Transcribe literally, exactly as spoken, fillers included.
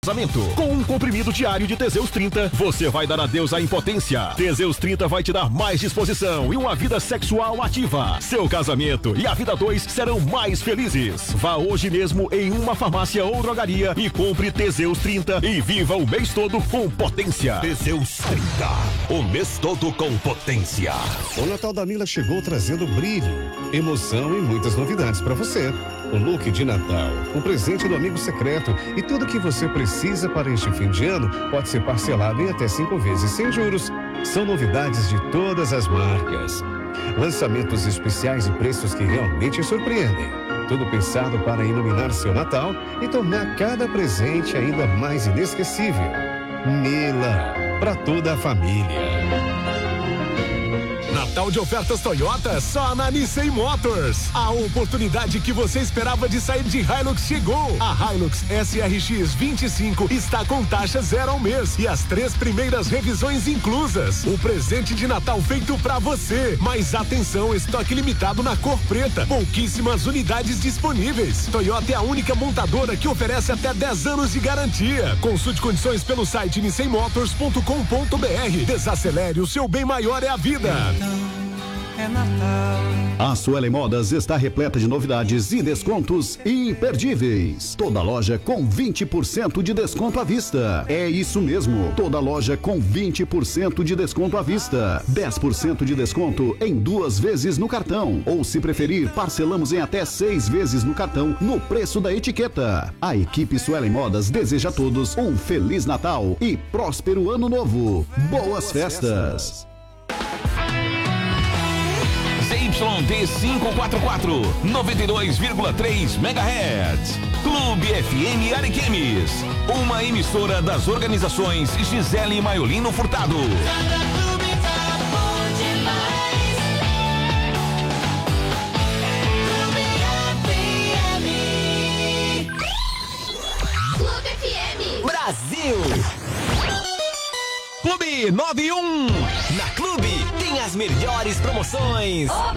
Com um comprimido diário de Teseus trinta, você vai dar adeus à impotência. Teseus trinta vai te dar mais disposição e uma vida sexual ativa. Seu casamento e a vida dois serão mais felizes. Vá hoje mesmo em uma farmácia ou drogaria e compre Teseus trinta e viva o mês todo com potência. Teseus trinta, o mês todo com potência. O Natal da Mila chegou trazendo brilho, emoção e muitas novidades para você. O look de Natal, o presente do amigo secreto e tudo que você precisa para este fim de ano pode ser parcelado em até cinco vezes sem juros. São novidades de todas as marcas. Lançamentos especiais e preços que realmente surpreendem. Tudo pensado para iluminar seu Natal e tornar cada presente ainda mais inesquecível. Mila, para toda a família. Natal de ofertas Toyota só na Nissan Motors. A oportunidade que você esperava de sair de Hilux chegou. A Hilux S R X vinte e cinco está com taxa zero ao mês e as três primeiras revisões inclusas. O presente de Natal feito pra você. Mas atenção, estoque limitado na cor preta. Pouquíssimas unidades disponíveis. Toyota é a única montadora que oferece até dez anos de garantia. Consulte condições pelo site nissan motors ponto com ponto br. Desacelere, o seu bem maior é a vida. É Natal. A Suelen Modas está repleta de novidades e descontos imperdíveis. Toda loja com vinte por cento de desconto à vista. É isso mesmo, toda loja com vinte por cento de desconto à vista. dez por cento de desconto em duas vezes no cartão. Ou, se preferir, parcelamos em até seis vezes no cartão no preço da etiqueta. A equipe Suelen Modas deseja a todos um Feliz Natal e próspero Ano Novo. Boas festas! Y D quinhentos e quarenta e quatro, noventa e dois vírgula três megahertz. Clube F M Ariquemes, uma emissora das organizações Gisele Maiolino Furtado. Clube F M Brasil. Clube nove um. Na Clube tem as melhores promoções.